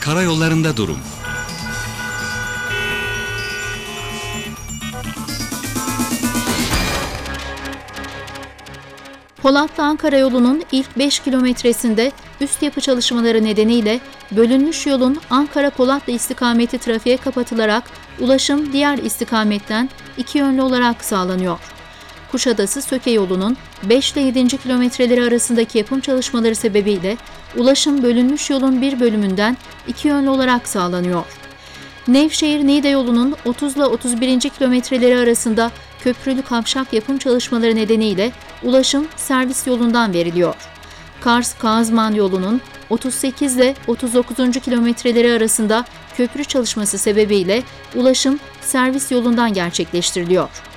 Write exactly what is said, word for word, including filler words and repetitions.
Karayollarında durum. Polatlı-Ankara yolunun ilk beş kilometresinde üst yapı çalışmaları nedeniyle bölünmüş yolun Ankara-Polatlı istikameti trafiğe kapatılarak ulaşım diğer istikametten iki yönlü olarak sağlanıyor. Kuşadası-Söke yolunun beş ile yedinci kilometreleri arasındaki yapım çalışmaları sebebiyle ulaşım bölünmüş yolun bir bölümünden iki yönlü olarak sağlanıyor. Nevşehir-Niğde yolunun otuz ile otuz birinci kilometreleri arasında köprülü kavşak yapım çalışmaları nedeniyle ulaşım servis yolundan veriliyor. Kars-Kazman yolunun otuz sekiz ile otuz dokuzuncu kilometreleri arasında köprü çalışması sebebiyle ulaşım servis yolundan gerçekleştiriliyor.